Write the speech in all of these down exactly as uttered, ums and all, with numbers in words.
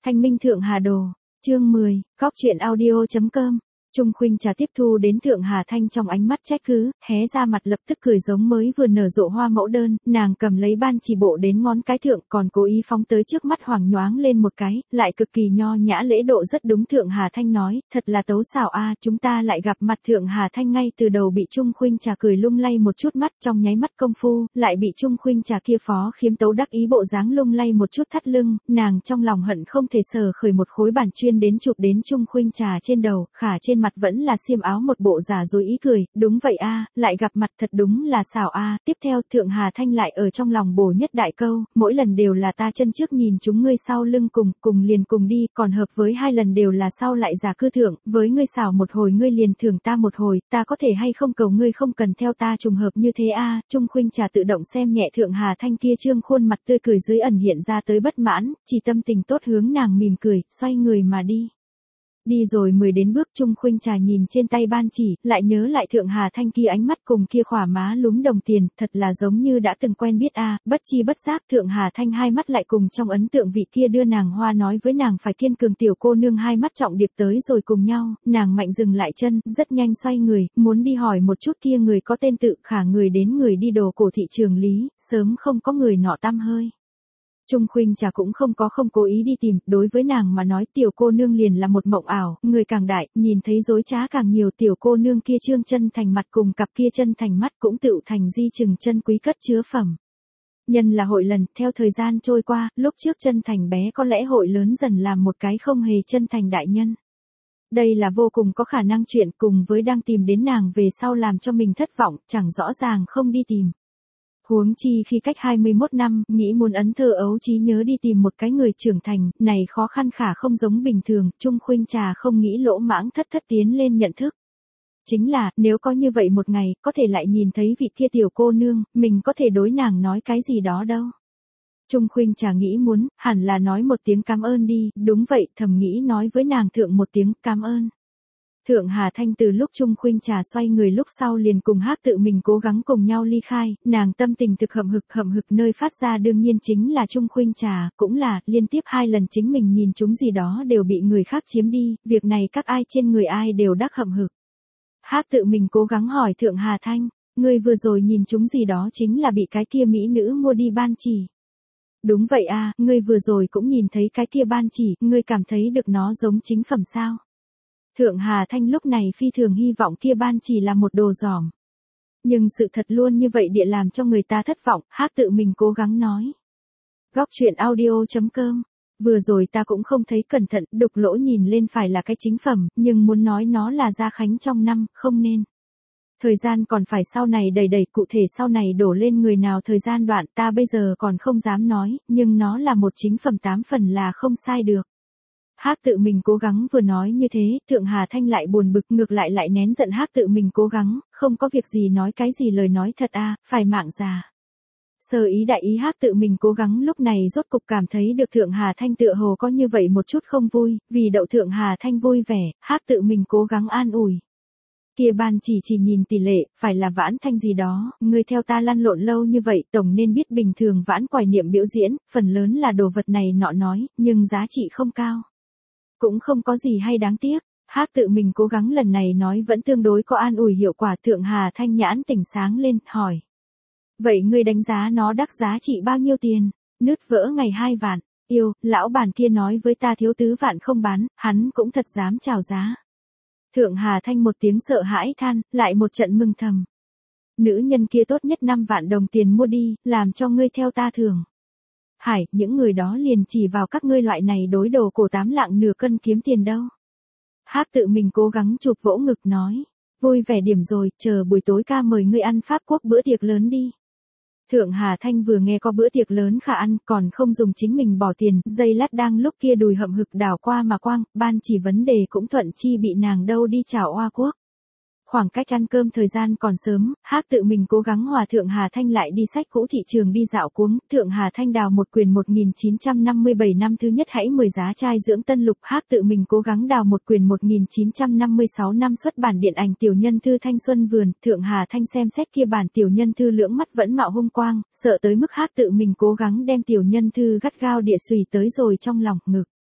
Thanh minh Thượng Hà Đồ, chương mười, góc truyện audio chấm com. Trung Khuynh Trà tiếp thu đến Thượng Hà Thanh trong ánh mắt trách cứ, hé ra mặt lập tức cười giống mới vừa nở rộ hoa mẫu đơn, nàng cầm lấy ban chỉ bộ đến ngón cái thượng còn cố ý phóng tới trước mắt hoàng nhoáng lên một cái, lại cực kỳ nho nhã lễ độ rất đúng. Thượng Hà Thanh nói, thật là tấu xảo a, chúng ta lại gặp mặt. Thượng Hà Thanh ngay từ đầu bị Trung Khuynh Trà cười lung lay một chút mắt, trong nháy mắt công phu, lại bị Trung Khuynh Trà kia phó khiếm tấu đắc ý bộ dáng lung lay một chút thắt lưng, nàng trong lòng hận không thể sờ khởi một khối bản chuyên đến chụp đến Trung Khuynh Trà trên đầu, khả trên mặt vẫn là xiêm áo một bộ giả dối ý cười, đúng vậy a, lại gặp mặt thật đúng là xảo a. Tiếp theo Thượng Hà Thanh lại ở trong lòng bổ nhất đại câu, mỗi lần đều là ta chân trước nhìn chúng ngươi sau lưng cùng, cùng liền cùng đi, còn hợp với hai lần đều là sau lại giả cư thượng, với ngươi xảo một hồi ngươi liền thưởng ta một hồi, ta có thể hay không cầu ngươi không cần theo ta trùng hợp như thế a. Trung Khuynh Trà tự động xem nhẹ Thượng Hà Thanh kia trương khuôn mặt tươi cười dưới ẩn hiện ra tới bất mãn, chỉ tâm tình tốt hướng nàng mỉm cười, xoay người mà đi. Đi rồi mười đến bước. Trung Khuynh Trà nhìn trên tay ban chỉ, lại nhớ lại Thượng Hà Thanh kia ánh mắt cùng kia khỏa má lúm đồng tiền, thật là giống như đã từng quen biết a. Bất chi bất giác Thượng Hà Thanh hai mắt lại cùng trong ấn tượng vị kia đưa nàng hoa nói với nàng phải kiên cường tiểu cô nương hai mắt trọng điệp tới rồi cùng nhau, nàng mạnh dừng lại chân, rất nhanh xoay người, muốn đi hỏi một chút kia người có tên tự, khả người đến người đi đồ cổ thị trường lý, sớm không có người nọ tăm hơi. Trung Khuynh Trà cũng không có không cố ý đi tìm, đối với nàng mà nói tiểu cô nương liền là một mộng ảo, người càng đại, nhìn thấy dối trá càng nhiều. Tiểu cô nương kia trương chân thành mặt cùng cặp kia chân thành mắt cũng tựu thành di chừng chân quý cất chứa phẩm. Nhân là hội lần, theo thời gian trôi qua, lúc trước chân thành bé có lẽ hội lớn dần làm một cái không hề chân thành đại nhân. Đây là vô cùng có khả năng chuyện, cùng với đang tìm đến nàng về sau làm cho mình thất vọng, chẳng rõ ràng không đi tìm. Huống chi khi cách hai mươi mốt năm, nghĩ muốn ấn thơ ấu trí nhớ đi tìm một cái người trưởng thành, này khó khăn khả không giống bình thường. Trung Khuynh Trà không nghĩ lỗ mãng thất thất tiến lên nhận thức. Chính là, nếu có như vậy một ngày, có thể lại nhìn thấy vị kia tiểu cô nương, mình có thể đối nàng nói cái gì đó đâu. Trung Khuynh Trà nghĩ muốn, hẳn là nói một tiếng cảm ơn đi, đúng vậy, thầm nghĩ nói với nàng thượng một tiếng cảm ơn. Thượng Hà Thanh từ lúc Trung Khuynh Trà xoay người lúc sau liền cùng Hắc Tự Mình cố gắng cùng nhau ly khai, nàng tâm tình thực hậm hực hậm hực nơi phát ra đương nhiên chính là Trung Khuynh Trà, cũng là, liên tiếp hai lần chính mình nhìn chúng gì đó đều bị người khác chiếm đi, việc này các ai trên người ai đều đắc hậm hực. Hắc Tự Mình cố gắng hỏi Thượng Hà Thanh, ngươi vừa rồi nhìn chúng gì đó chính là bị cái kia mỹ nữ mua đi ban chỉ. Đúng vậy a, ngươi vừa rồi cũng nhìn thấy cái kia ban chỉ, ngươi cảm thấy được nó giống chính phẩm sao? Thượng Hà Thanh lúc này phi thường hy vọng kia ban chỉ là một đồ giỏm. Nhưng sự thật luôn như vậy địa làm cho người ta thất vọng, Hắc Tự Mình cố gắng nói. Góc truyện audio chấm com. Vừa rồi ta cũng không thấy cẩn thận, đục lỗ nhìn lên phải là cái chính phẩm, nhưng muốn nói nó là gia khánh trong năm, không nên. Thời gian còn phải sau này đầy đầy, cụ thể sau này đổ lên người nào thời gian đoạn ta bây giờ còn không dám nói, nhưng nó là một chính phẩm tám phần là không sai được. Hắc Tự Mình cố gắng vừa nói như thế, Thượng Hà Thanh lại buồn bực, ngược lại lại nén giận Hắc Tự Mình cố gắng, không có việc gì nói cái gì lời nói thật a, phải mạng già. Sơ ý đại ý Hắc Tự Mình cố gắng lúc này rốt cục cảm thấy được Thượng Hà Thanh tựa hồ có như vậy một chút không vui, vì đậu Thượng Hà Thanh vui vẻ, Hắc Tự Mình cố gắng an ủi. Kia ban chỉ chỉ nhìn tỷ lệ, phải là vãn thanh gì đó, ngươi theo ta lăn lộn lâu như vậy, tổng nên biết bình thường vãn quải niệm biểu diễn, phần lớn là đồ vật này nọ nói, nhưng giá trị không cao. Cũng không có gì hay đáng tiếc, Hắc Tự Mình cố gắng lần này nói vẫn tương đối có an ủi hiệu quả. Thượng Hà Thanh nhãn tỉnh sáng lên, hỏi. Vậy ngươi đánh giá nó đắc giá trị bao nhiêu tiền? Nứt vỡ ngày hai vạn, yêu, lão bản kia nói với ta thiếu tứ vạn không bán, hắn cũng thật dám chào giá. Thượng Hà Thanh một tiếng sợ hãi than, lại một trận mừng thầm. Nữ nhân kia tốt nhất năm vạn đồng tiền mua đi, làm cho ngươi theo ta thường. Hải, những người đó liền chỉ vào các ngươi loại này đối đồ cổ tám lạng nửa cân kiếm tiền đâu. Hắc Tự Mình cố gắng chụp vỗ ngực nói, vui vẻ điểm rồi, chờ buổi tối ca mời ngươi ăn Pháp Quốc bữa tiệc lớn đi. Thượng Hà Thanh vừa nghe có bữa tiệc lớn khả ăn, còn không dùng chính mình bỏ tiền, dây lát đang lúc kia đùi hậm hực đảo qua mà quang, ban chỉ vấn đề cũng thuận chi bị nàng đâu đi chào oa quốc. Khoảng cách ăn cơm thời gian còn sớm, Hắc Tự Mình cố gắng hòa Thượng Hà Thanh lại đi sách cũ thị trường đi dạo cuống. Thượng Hà Thanh đào một quyển một nghìn chín trăm năm mươi bảy năm thứ nhất hãy mười giá trai dưỡng tân lục. Hắc Tự Mình cố gắng đào một quyển một nghìn chín trăm năm mươi sáu năm xuất bản điện ảnh tiểu nhân thư Thanh Xuân Vườn. Thượng Hà Thanh xem xét kia bản tiểu nhân thư lưỡng mắt vẫn mạo hung quang, sợ tới mức Hắc Tự Mình cố gắng đem tiểu nhân thư gắt gao địa xùy tới rồi trong lòng ngực.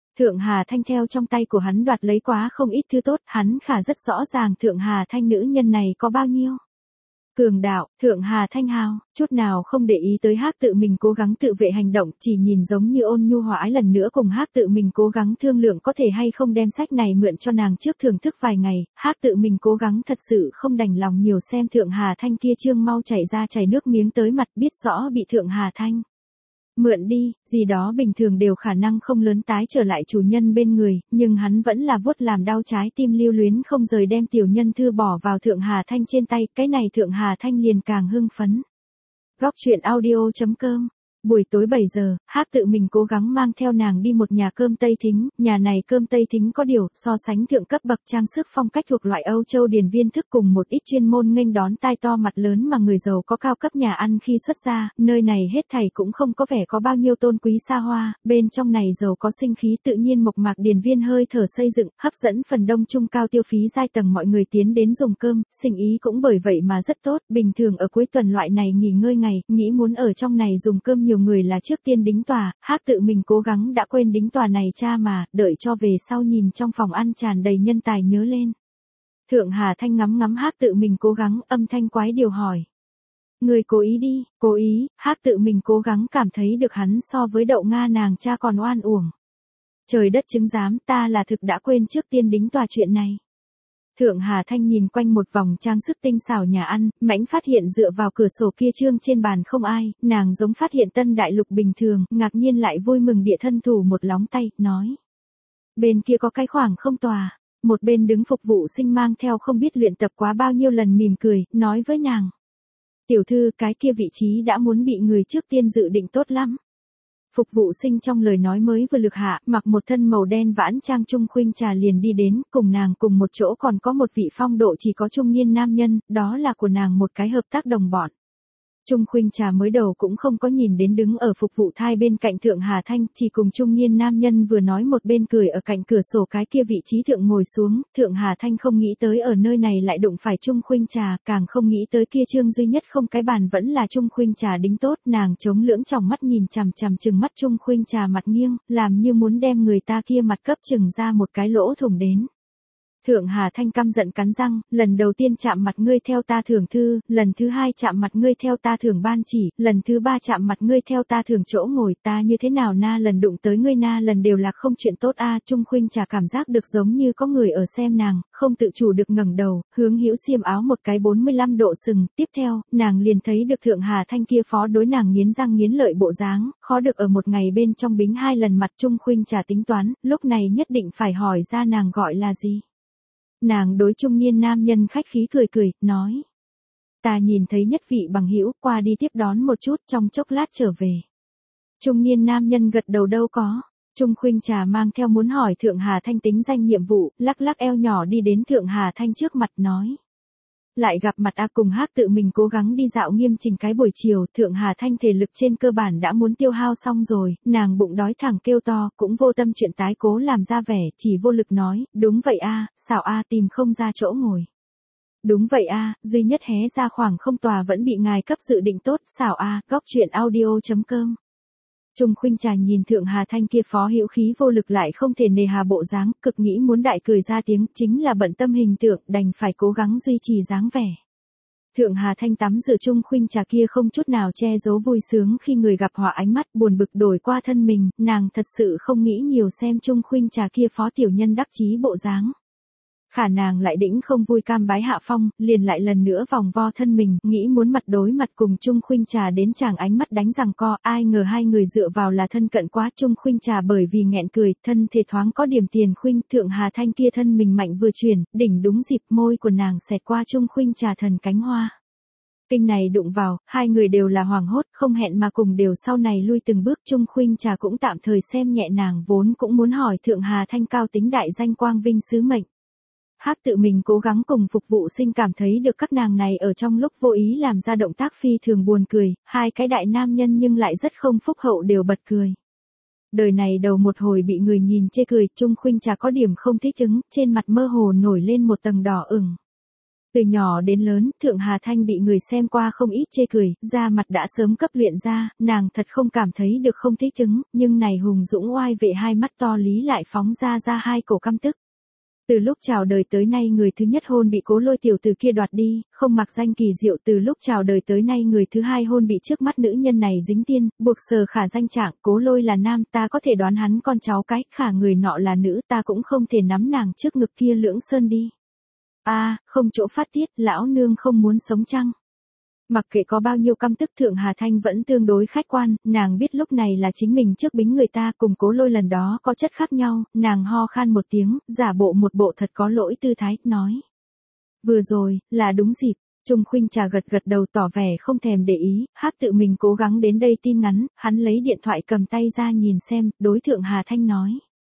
Thượng Hà Thanh theo trong tay của hắn đoạt lấy quá không ít thứ tốt, hắn khả rất rõ ràng Thượng Hà Thanh nữ nhân này có bao nhiêu cường đạo. Thượng Hà Thanh hào, chút nào không để ý tới Hắc Tự Mình cố gắng tự vệ hành động, chỉ nhìn giống như ôn nhu hòa ái lần nữa cùng Hắc Tự Mình cố gắng thương lượng có thể hay không đem sách này mượn cho nàng trước thưởng thức vài ngày. Hắc Tự Mình cố gắng thật sự không đành lòng nhiều xem Thượng Hà Thanh kia trương mau chảy ra chảy nước miếng tới mặt, biết rõ bị Thượng Hà Thanh mượn đi, gì đó bình thường đều khả năng không lớn tái trở lại chủ nhân bên người, nhưng hắn vẫn là vuốt làm đau trái tim lưu luyến không rời đem tiểu nhân thư bỏ vào Thượng Hà Thanh trên tay, cái này Thượng Hà Thanh liền càng hưng phấn. Góc truyện audio chấm com. Buổi tối bảy giờ, Hắc Tự Mình cố gắng mang theo nàng đi một nhà cơm Tây Thính, nhà này cơm Tây Thính có điều, so sánh thượng cấp bậc trang sức phong cách thuộc loại Âu Châu điển viên thức cùng một ít chuyên môn nghênh đón tai to mặt lớn mà người giàu có cao cấp nhà ăn khi xuất gia, nơi này hết thảy cũng không có vẻ có bao nhiêu tôn quý xa hoa, bên trong này giàu có sinh khí tự nhiên mộc mạc điển viên hơi thở xây dựng, hấp dẫn phần đông trung cao tiêu phí giai tầng mọi người tiến đến dùng cơm, sinh ý cũng bởi vậy mà rất tốt, bình thường ở cuối tuần loại này nghỉ ngơi ngày, nghĩ muốn ở trong này dùng cơm nhiều người là trước tiên đính tòa, Hắc Tự Mình cố gắng đã quên đính tòa này cha mà, đợi cho về sau nhìn trong phòng ăn tràn đầy nhân tài nhớ lên. Thượng Hà Thanh ngắm ngắm Hắc Tự Mình cố gắng, âm thanh quái điều hỏi. Người cố ý đi, cố ý, Hắc Tự Mình cố gắng cảm thấy được hắn so với đậu Nga nàng cha còn oan uổng. Trời đất chứng giám, ta là thực đã quên trước tiên đính tòa chuyện này. Thượng Hà Thanh nhìn quanh một vòng trang sức tinh xảo nhà ăn, mãnh phát hiện dựa vào cửa sổ kia trương trên bàn không ai, nàng giống phát hiện tân đại lục bình thường, ngạc nhiên lại vui mừng địa thân thủ một lóng tay, nói. Bên kia có cái khoảng không tòa, một bên đứng phục vụ sinh mang theo không biết luyện tập quá bao nhiêu lần mỉm cười, nói với nàng. Tiểu thư, cái kia vị trí đã muốn bị người trước tiên dự định tốt lắm. Phục vụ sinh trong lời nói mới vừa lực hạ, mặc một thân màu đen vãn trang Trung Khuynh Trà liền đi đến, cùng nàng cùng một chỗ còn có một vị phong độ chỉ có trung niên nam nhân, đó là của nàng một cái hợp tác đồng bọn. Trung Khuynh Trà mới đầu cũng không có nhìn đến đứng ở phục vụ thai bên cạnh Thượng Hà Thanh, chỉ cùng trung niên nam nhân vừa nói một bên cười ở cạnh cửa sổ cái kia vị trí thượng ngồi xuống, Thượng Hà Thanh không nghĩ tới ở nơi này lại đụng phải Trung Khuynh Trà, càng không nghĩ tới kia trương duy nhất không cái bàn vẫn là Trung Khuynh Trà đính tốt, nàng chống lưỡng tròng mắt nhìn chằm chằm chừng mắt Trung Khuynh Trà mặt nghiêng, làm như muốn đem người ta kia mặt cấp chừng ra một cái lỗ thủng đến. Thượng Hà Thanh căm giận cắn răng, lần đầu tiên chạm mặt ngươi theo ta thưởng thư, lần thứ hai chạm mặt ngươi theo ta thưởng ban chỉ, lần thứ ba chạm mặt ngươi theo ta thưởng chỗ ngồi, ta như thế nào na lần đụng tới ngươi na lần đều là không chuyện tốt a. Trung Khuynh Trà cảm giác được giống như có người ở xem nàng, không tự chủ được ngẩng đầu, hướng hữu xiêm áo một cái bốn mươi lăm độ sừng, tiếp theo, nàng liền thấy được Thượng Hà Thanh kia phó đối nàng nghiến răng nghiến lợi bộ dáng, khó được ở một ngày bên trong bính hai lần mặt. Trung Khuynh Trà tính toán, lúc này nhất định phải hỏi ra nàng gọi là gì. Nàng đối trung niên nam nhân khách khí cười cười, nói. Ta nhìn thấy nhất vị bằng hữu qua đi tiếp đón một chút trong chốc lát trở về. Trung niên nam nhân gật đầu đâu có. Trung Khuynh Trà mang theo muốn hỏi Thượng Hà Thanh tính danh nhiệm vụ, lắc lắc eo nhỏ đi đến Thượng Hà Thanh trước mặt nói. Lại gặp mặt a cùng Hắc Tự Mình cố gắng đi dạo nghiêm chỉnh cái buổi chiều, Thượng Hà Thanh thể lực trên cơ bản đã muốn tiêu hao xong rồi, nàng bụng đói thẳng kêu to, cũng vô tâm chuyện tái cố làm ra vẻ, chỉ vô lực nói, đúng vậy a, xảo a tìm không ra chỗ ngồi. Đúng vậy a, duy nhất hé ra khoảng không tòa vẫn bị ngài cấp dự định tốt, xảo a, góc truyện audio chấm com. Trung Khuynh Trà nhìn Thượng Hà Thanh kia phó hữu khí vô lực lại không thể nề hà bộ dáng, cực nghĩ muốn đại cười ra tiếng, chính là bận tâm hình tượng, đành phải cố gắng duy trì dáng vẻ. Thượng Hà Thanh tắm rửa Trung Khuynh Trà kia không chút nào che giấu vui sướng khi người gặp họa ánh mắt buồn bực đổi qua thân mình, nàng thật sự không nghĩ nhiều xem Trung Khuynh Trà kia phó tiểu nhân đắc chí bộ dáng. Khả nàng lại đĩnh không vui cam bái hạ phong, liền lại lần nữa vòng vo thân mình, nghĩ muốn mặt đối mặt cùng Trung Khuynh Trà đến chàng ánh mắt đánh giằng co, ai ngờ hai người dựa vào là thân cận quá. Trung Khuynh Trà bởi vì nghẹn cười, thân thể thoáng có điểm tiền khuynh, Thượng Hà Thanh kia thân mình mạnh vừa chuyển, đỉnh đúng dịp môi của nàng xẹt qua Trung Khuynh Trà thần cánh hoa. Kinh này đụng vào, hai người đều là hoảng hốt, không hẹn mà cùng đều sau này lui từng bước. Trung Khuynh Trà cũng tạm thời xem nhẹ nàng vốn cũng muốn hỏi Thượng Hà Thanh cao tính đại danh quang vinh sứ mệnh. Hắc Tự Mình cố gắng cùng phục vụ sinh cảm thấy được các nàng này ở trong lúc vô ý làm ra động tác phi thường buồn cười, hai cái đại nam nhân nhưng lại rất không phúc hậu đều bật cười. Đời này đầu một hồi bị người nhìn chê cười, Trung Khuynh Trà có điểm không thích ứng, trên mặt mơ hồ nổi lên một tầng đỏ ửng. Từ nhỏ đến lớn, Thượng Hà Thanh bị người xem qua không ít chê cười, da mặt đã sớm cấp luyện ra, nàng thật không cảm thấy được không thích ứng, nhưng này hùng dũng oai vệ hai mắt to lý lại phóng ra ra hai cổ căm tức. Từ lúc chào đời tới nay người thứ nhất hôn bị Cố Lôi tiểu tử kia đoạt đi, không mặc danh kỳ diệu, từ lúc chào đời tới nay người thứ hai hôn bị trước mắt nữ nhân này dính tiên, buộc Sở Khả danh trạng, Cố Lôi là nam, ta có thể đoán hắn con cháu cái, Khả người nọ là nữ, ta cũng không thể nắm nàng trước ngực kia lưỡng sơn đi. A, à, không chỗ phát tiết, lão nương không muốn sống chăng? Mặc kệ có bao nhiêu căm tức, Thượng Hà Thanh vẫn tương đối khách quan, nàng biết lúc này là chính mình trước bính người ta, cùng Cố Lôi lần đó có chất khác nhau, nàng ho khan một tiếng, giả bộ một bộ thật có lỗi tư thái, nói. Vừa rồi, là đúng dịp. Trung Khuynh Trà gật gật đầu tỏ vẻ không thèm để ý, Hắc tự mình cố gắng đến đây tin ngắn, hắn lấy điện thoại cầm tay ra nhìn xem, đối Thượng Hà Thanh nói.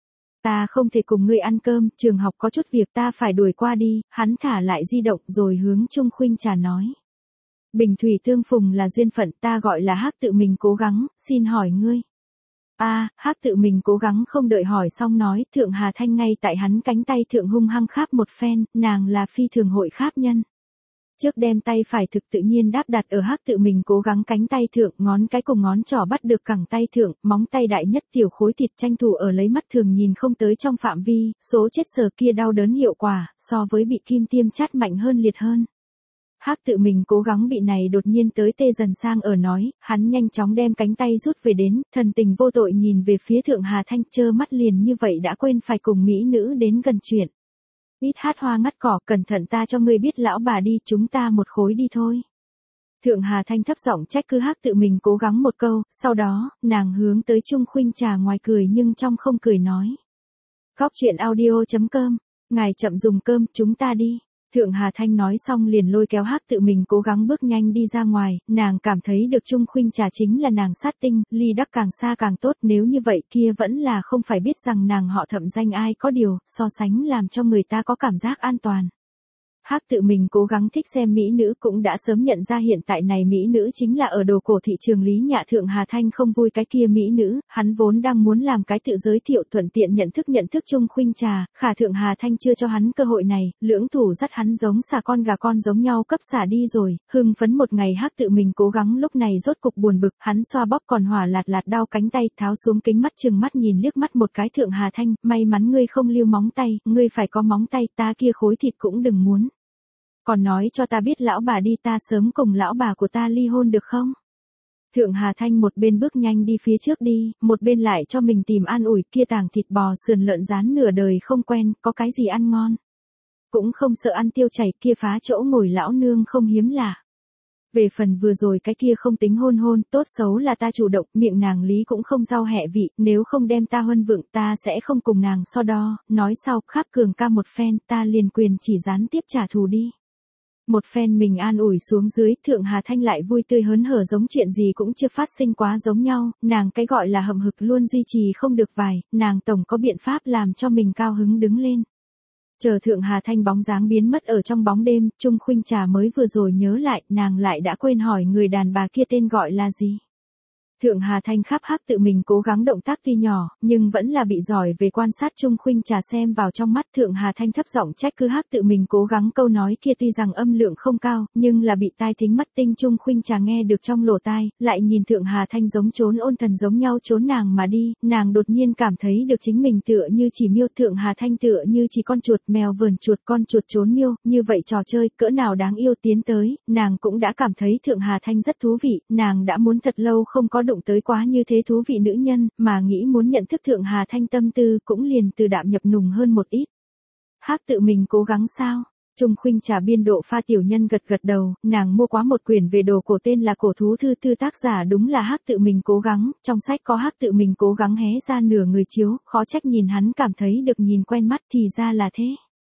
Ta không thể cùng ngươi ăn cơm, trường học có chút việc ta phải đuổi qua đi, hắn thả lại di động rồi hướng Trung Khuynh Trà nói. Bình thủy tương phùng là duyên phận, ta gọi là Hắc tự mình cố gắng, xin hỏi ngươi. A, à, Hắc tự mình cố gắng không đợi hỏi xong nói, Thượng Hà Thanh ngay tại hắn cánh tay thượng hung hăng kháp một phen, nàng là phi thường hội kháp nhân. Trước đem tay phải thực tự nhiên đáp đặt ở Hắc tự mình cố gắng cánh tay thượng, ngón cái cùng ngón trỏ bắt được cẳng tay thượng, móng tay đại nhất tiểu khối thịt tranh thủ ở lấy mắt thường nhìn không tới trong phạm vi, số chết sờ kia đau đớn hiệu quả, so với bị kim tiêm chát mạnh hơn liệt hơn. Hắc tự mình cố gắng bị này đột nhiên tới tê dần sang ở nói, hắn nhanh chóng đem cánh tay rút về đến, thần tình vô tội nhìn về phía Thượng Hà Thanh, trơ mắt liền như vậy đã quên phải cùng mỹ nữ đến gần chuyện. Ít hát hoa ngắt cỏ, cẩn thận ta cho ngươi biết lão bà đi, chúng ta một khối đi thôi. Thượng Hà Thanh thấp giọng trách cứ Hắc tự mình cố gắng một câu, sau đó, nàng hướng tới Trung Khuynh Trà ngoài cười nhưng trong không cười nói. Góc truyện audio chấm com, ngài chậm dùng cơm, chúng ta đi. Thượng Hà Thanh nói xong liền lôi kéo Hắc tự mình cố gắng bước nhanh đi ra ngoài, nàng cảm thấy được Trung Khuynh Trà chính là nàng sát tinh, ly đắc càng xa càng tốt, nếu như vậy kia vẫn là không phải biết rằng nàng họ Thẩm danh ai có điều, so sánh làm cho người ta có cảm giác an toàn. Hắc tự mình cố gắng thích xem mỹ nữ cũng đã sớm nhận ra hiện tại này mỹ nữ chính là ở đồ cổ thị trường Lý Nhạ. Thượng Hà Thanh không vui cái kia mỹ nữ, hắn vốn đang muốn làm cái tự giới thiệu thuận tiện nhận thức nhận thức Trung Khuynh Trà, khả Thượng Hà Thanh chưa cho hắn cơ hội này, lưỡng thủ dắt hắn giống xà con gà con giống nhau cấp xả đi rồi, hưng phấn một ngày Hắc tự mình cố gắng lúc này rốt cục buồn bực, hắn xoa bóp còn hỏa lạt lạt đau cánh tay, tháo xuống kính mắt chừng mắt nhìn liếc mắt một cái Thượng Hà Thanh, may mắn ngươi không lưu móng tay, ngươi phải có móng tay, ta kia khối thịt cũng đừng muốn. Còn nói cho ta biết lão bà đi, ta sớm cùng lão bà của ta ly hôn được không? Thượng Hà Thanh một bên bước nhanh đi phía trước đi, một bên lại cho mình tìm an ủi, kia tàng thịt bò sườn lợn rán nửa đời không quen, có cái gì ăn ngon. Cũng không sợ ăn tiêu chảy, kia phá chỗ ngồi lão nương không hiếm lạ. Về phần vừa rồi cái kia không tính hôn hôn, tốt xấu là ta chủ động, miệng nàng lý cũng không rau hẹ vị, nếu không đem ta huân vượng ta sẽ không cùng nàng so đo, nói sau, khắp cường ca một phen, ta liền quyền chỉ gián tiếp trả thù đi. Một phen mình an ủi xuống dưới, Thượng Hà Thanh lại vui tươi hớn hở giống chuyện gì cũng chưa phát sinh quá giống nhau, nàng cái gọi là hậm hực luôn duy trì không được vài, nàng tổng có biện pháp làm cho mình cao hứng đứng lên. Chờ Thượng Hà Thanh bóng dáng biến mất ở trong bóng đêm, Trung Khuynh Trà mới vừa rồi nhớ lại, nàng lại đã quên hỏi người đàn bà kia tên gọi là gì. Thượng Hà Thanh khắp Hắc tự mình cố gắng động tác tuy nhỏ, nhưng vẫn là bị giỏi về quan sát Trung Khuynh Trà xem vào trong mắt. Thượng Hà Thanh thấp giọng trách cứ Hắc tự mình cố gắng câu nói kia tuy rằng âm lượng không cao, nhưng là bị tai thính mắt tinh Trung Khuynh Trà nghe được trong lỗ tai, lại nhìn Thượng Hà Thanh giống trốn ôn thần giống nhau trốn nàng mà đi, nàng đột nhiên cảm thấy được chính mình tựa như chỉ miêu, Thượng Hà Thanh tựa như chỉ con chuột mèo vờn chuột con chuột trốn miêu, như vậy trò chơi cỡ nào đáng yêu tiến tới, nàng cũng đã cảm thấy Thượng Hà Thanh rất thú vị, nàng đã muốn thật lâu không có đụng tới quá như thế thú vị nữ nhân, mà nghĩ muốn nhận thức Thượng Hà Thanh tâm tư cũng liền từ đạm nhập nùng hơn một ít. Hắc tự mình cố gắng sao? Trung Khuynh Trà biên độ pha tiểu nhân gật gật đầu, nàng mua quá một quyển về đồ cổ tên là Cổ thú thư, thư tác giả đúng là Hắc tự mình cố gắng, trong sách có Hắc tự mình cố gắng hé ra nửa người chiếu, khó trách nhìn hắn cảm thấy được nhìn quen mắt, thì ra là thế.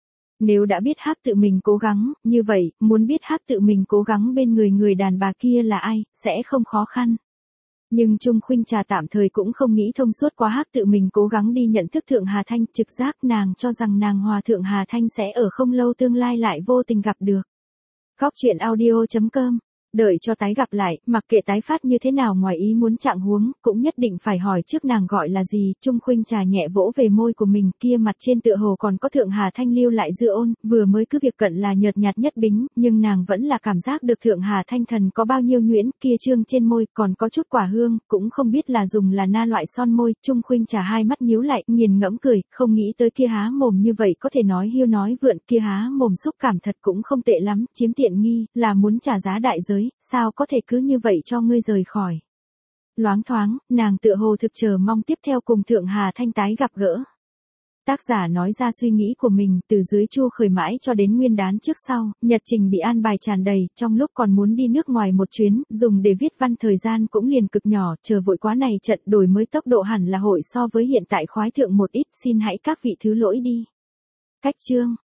Nếu đã biết Hắc tự mình cố gắng, như vậy, muốn biết Hắc tự mình cố gắng bên người người đàn bà kia là ai, sẽ không khó khăn. Nhưng Trung Khuynh Trà tạm thời cũng không nghĩ thông suốt quá Hắc tự mình cố gắng đi nhận thức Thượng Hà Thanh, trực giác nàng cho rằng nàng hòa Thượng Hà Thanh sẽ ở không lâu tương lai lại vô tình gặp được. Góc truyện audio chấm com đợi cho tái gặp lại, mặc kệ tái phát như thế nào ngoài ý muốn trạng huống, cũng nhất định phải hỏi trước nàng gọi là gì. Trung Khuynh Trà nhẹ vỗ về môi của mình, kia mặt trên tựa hồ còn có Thượng Hà Thanh lưu lại dư ôn, vừa mới cứ việc cận là nhợt nhạt nhất bính, nhưng nàng vẫn là cảm giác được Thượng Hà Thanh thần có bao nhiêu nhuyễn, kia trương trên môi còn có chút quả hương, cũng không biết là dùng là na loại son môi. Trung Khuynh Trà hai mắt nhíu lại, nghiền ngẫm cười, không nghĩ tới kia há mồm như vậy có thể nói hiêu nói vượn, kia há mồm xúc cảm thật cũng không tệ lắm, chiếm tiện nghi, là muốn trả giá đại giới, sao có thể cứ như vậy cho ngươi rời khỏi. Loáng thoáng, nàng tựa hồ thực chờ mong tiếp theo cùng Thượng Hà Thanh tái gặp gỡ. Tác giả nói ra suy nghĩ của mình, từ dưới Chu khởi mãi cho đến nguyên đán trước sau, nhật trình bị an bài tràn đầy, trong lúc còn muốn đi nước ngoài một chuyến, dùng để viết văn thời gian cũng liền cực nhỏ, chờ vội quá này trận đổi mới tốc độ hẳn là hội so với hiện tại khoái thượng một ít, xin hãy các vị thứ lỗi đi. Cách chương